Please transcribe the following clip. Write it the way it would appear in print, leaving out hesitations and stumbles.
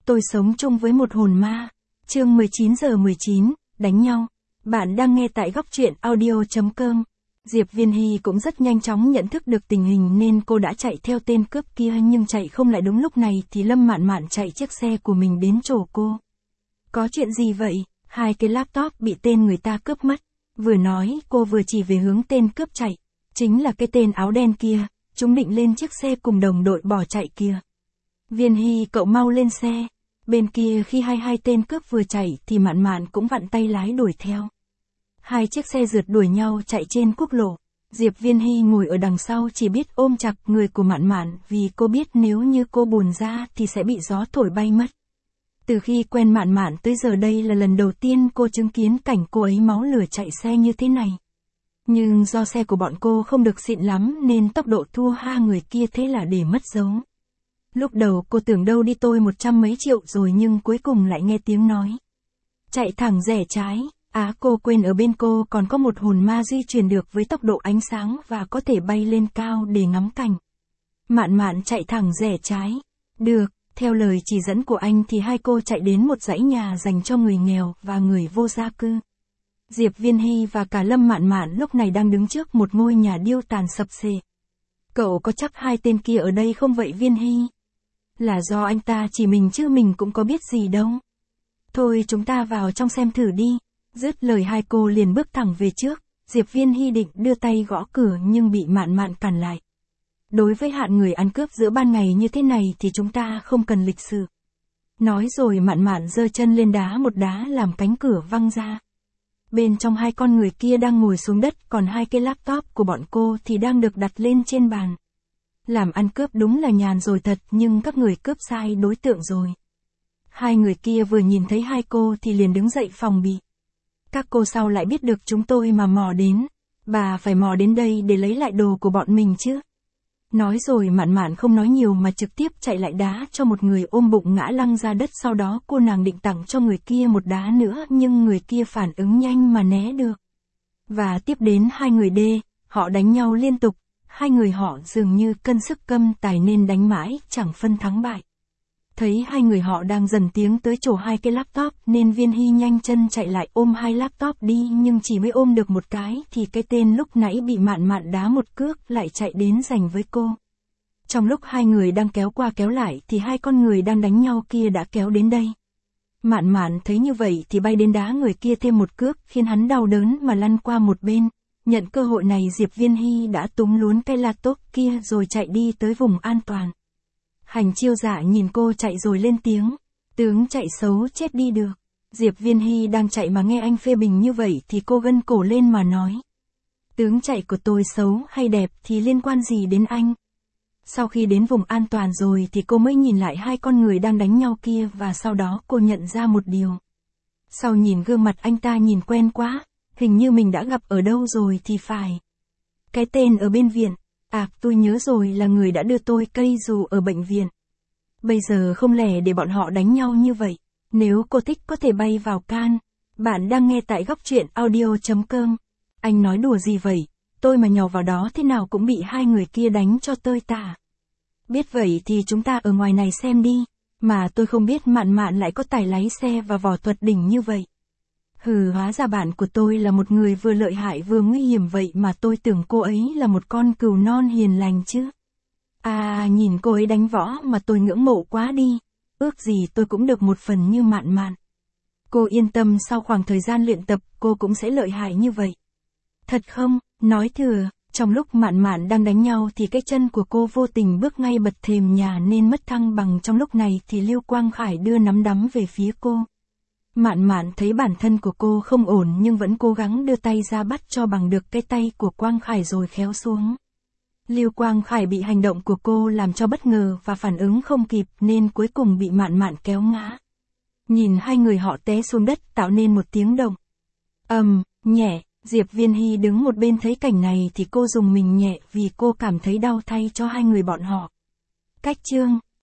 Tôi sống chung với một hồn ma. Chương 19:19, đánh nhau. Bạn đang nghe tại góc truyện audio.com. Diệp Viên Hy cũng rất nhanh chóng nhận thức được tình hình nên cô đã chạy theo tên cướp kia, nhưng chạy không lại. Đúng lúc này thì Lâm Mạn Mạn chạy chiếc xe của mình đến chỗ cô. Có chuyện gì vậy? Hai cái laptop bị tên người ta cướp mất. Vừa nói, cô vừa chỉ về hướng tên cướp chạy. Chính là cái tên áo đen kia, chúng định lên chiếc xe cùng đồng đội bỏ chạy kia. Viên Hy, cậu mau lên xe. Bên kia khi hai tên cướp vừa chạy thì Mạn Mạn cũng vặn tay lái đuổi theo. Hai chiếc xe rượt đuổi nhau chạy trên quốc lộ. Diệp Viên Hy ngồi ở đằng sau chỉ biết ôm chặt người của Mạn Mạn, vì cô biết nếu như cô buồn ra thì sẽ bị gió thổi bay mất. Từ khi quen Mạn Mạn tới giờ đây là lần đầu tiên cô chứng kiến cảnh cô ấy máu lửa chạy xe như thế này. Nhưng do xe của bọn cô không được xịn lắm nên tốc độ thua hai người kia, thế là để mất dấu. Lúc đầu cô tưởng đâu đi tôi 100 mấy triệu rồi, nhưng cuối cùng lại nghe tiếng nói. Chạy thẳng rẽ trái. Cô quên ở bên cô còn có một hồn ma di chuyển được với tốc độ ánh sáng và có thể bay lên cao để ngắm cảnh. Mạn Mạn chạy thẳng rẽ trái. Được, theo lời chỉ dẫn của anh thì hai cô chạy đến một dãy nhà dành cho người nghèo và người vô gia cư. Diệp Viên Hy và cả Lâm Mạn Mạn lúc này đang đứng trước một ngôi nhà điêu tàn sập xệ. Cậu có chắc hai tên kia ở đây không vậy Viên Hy? Là do anh ta chỉ mình chứ mình cũng có biết gì đâu. Thôi chúng ta vào trong xem thử đi. Dứt lời hai cô liền bước thẳng về trước. Diệp Viên Hy định đưa tay gõ cửa nhưng bị Mạn Mạn cản lại. Đối với hạng người ăn cướp giữa ban ngày như thế này thì chúng ta không cần lịch sự. Nói rồi Mạn Mạn giơ chân lên đá một đá làm cánh cửa văng ra. Bên trong hai con người kia đang ngồi xuống đất, còn hai cái laptop của bọn cô thì đang được đặt lên trên bàn. Làm ăn cướp đúng là nhàn rồi thật, nhưng các người cướp sai đối tượng rồi. Hai người kia vừa nhìn thấy hai cô thì liền đứng dậy phòng bị. Các cô sao lại biết được chúng tôi mà mò đến? Bà phải mò đến đây để lấy lại đồ của bọn mình chứ? Nói rồi Mạn Mạn không nói nhiều mà trực tiếp chạy lại đá cho một người ôm bụng ngã lăn ra đất. Sau đó cô nàng định tặng cho người kia một đá nữa, nhưng người kia phản ứng nhanh mà né được. Và tiếp đến hai người D, họ đánh nhau liên tục. Hai người họ dường như cân sức cân tài nên đánh mãi chẳng phân thắng bại. Thấy hai người họ đang dần tiến tới chỗ hai cái laptop nên Viên Hy nhanh chân chạy lại ôm hai laptop đi, nhưng chỉ mới ôm được một cái thì cái tên lúc nãy bị Mạn Mạn đá một cước lại chạy đến giành với cô. Trong lúc hai người đang kéo qua kéo lại thì hai con người đang đánh nhau kia đã kéo đến đây. Mạn Mạn thấy như vậy thì bay đến đá người kia thêm một cước, khiến hắn đau đớn mà lăn qua một bên. Nhận cơ hội này Diệp Viên Hy đã túm luốn cái laptop kia rồi chạy đi tới vùng an toàn. Hành Chiêu Dạ nhìn cô chạy rồi lên tiếng. Tướng chạy xấu chết đi được. Diệp Viên Hy đang chạy mà nghe anh phê bình như vậy thì cô gân cổ lên mà nói. Tướng chạy của tôi xấu hay đẹp thì liên quan gì đến anh? Sau khi đến vùng an toàn rồi thì cô mới nhìn lại hai con người đang đánh nhau kia, và sau đó cô nhận ra một điều. Sau nhìn gương mặt anh ta nhìn quen quá, hình như mình đã gặp ở đâu rồi thì phải. Cái tên ở bên viện. Tôi nhớ rồi, là người đã đưa tôi cây dù ở bệnh viện. Bây giờ không lẽ để bọn họ đánh nhau như vậy. Nếu cô thích có thể bay vào can. Bạn đang nghe tại góc truyện audio.com. Anh nói đùa gì vậy? Tôi mà nhào vào đó thế nào cũng bị hai người kia đánh cho tơi tả. Biết vậy thì chúng ta ở ngoài này xem đi. Mà tôi không biết Mạn Mạn lại có tài lái xe và võ thuật đỉnh như vậy. Hóa ra bạn của tôi là một người vừa lợi hại vừa nguy hiểm vậy mà tôi tưởng cô ấy là một con cừu non hiền lành chứ. Nhìn cô ấy đánh võ mà tôi ngưỡng mộ quá đi. Ước gì tôi cũng được một phần như Mạn Mạn. Cô yên tâm, sau khoảng thời gian luyện tập cô cũng sẽ lợi hại như vậy. Thật không? Nói thừa, trong lúc Mạn Mạn đang đánh nhau thì cái chân của cô vô tình bước ngay bật thềm nhà nên mất thăng bằng. Trong lúc này thì Lưu Quang Khải đưa nắm đấm về phía cô. Mạn Mạn thấy bản thân của cô không ổn nhưng vẫn cố gắng đưa tay ra bắt cho bằng được cái tay của Quang Khải rồi khéo xuống. Lưu Quang Khải bị hành động của cô làm cho bất ngờ và phản ứng không kịp nên cuối cùng bị Mạn Mạn kéo ngã. Nhìn hai người họ té xuống đất tạo nên một tiếng động. Nhẹ, Diệp Viên Hy đứng một bên thấy cảnh này thì cô dùng mình nhẹ vì cô cảm thấy đau thay cho hai người bọn họ. Cách chương